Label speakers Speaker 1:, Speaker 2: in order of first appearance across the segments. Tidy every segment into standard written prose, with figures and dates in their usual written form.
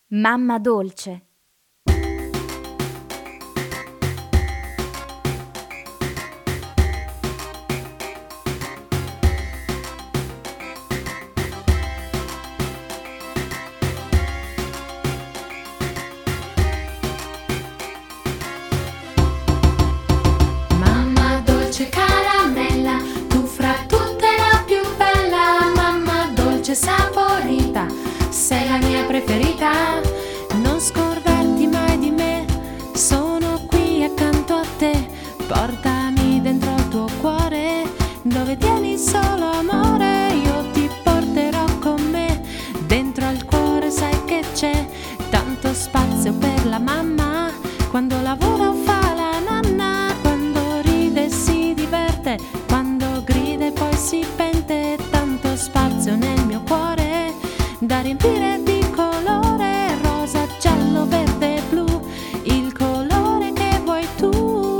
Speaker 1: Mamma dolce.
Speaker 2: Mamma dolce caramella, tu fra tutte la più bella. Mamma dolce saporita, sei la mia preferita. Non scordarti mai di me, sono qui accanto a te. Portami dentro il tuo cuore, dove tieni solo amore. Io ti porterò con me, dentro al cuore sai che c'è tanto spazio per la mamma. Quando lavora o fa la nanna, quando ride e si diverte, quando grida e poi si pente. Tanto spazio nel mio cuore da riempire di colore, rosa, giallo, verde, blu, il colore che vuoi tu.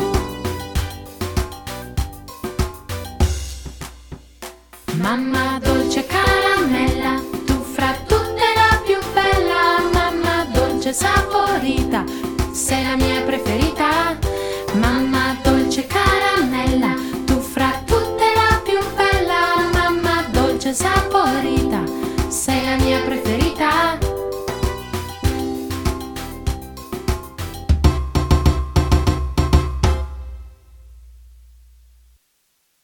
Speaker 2: Mamma dolce caramella, tu fra tutte la più bella. Mamma dolce saporita, sei la mia preferita.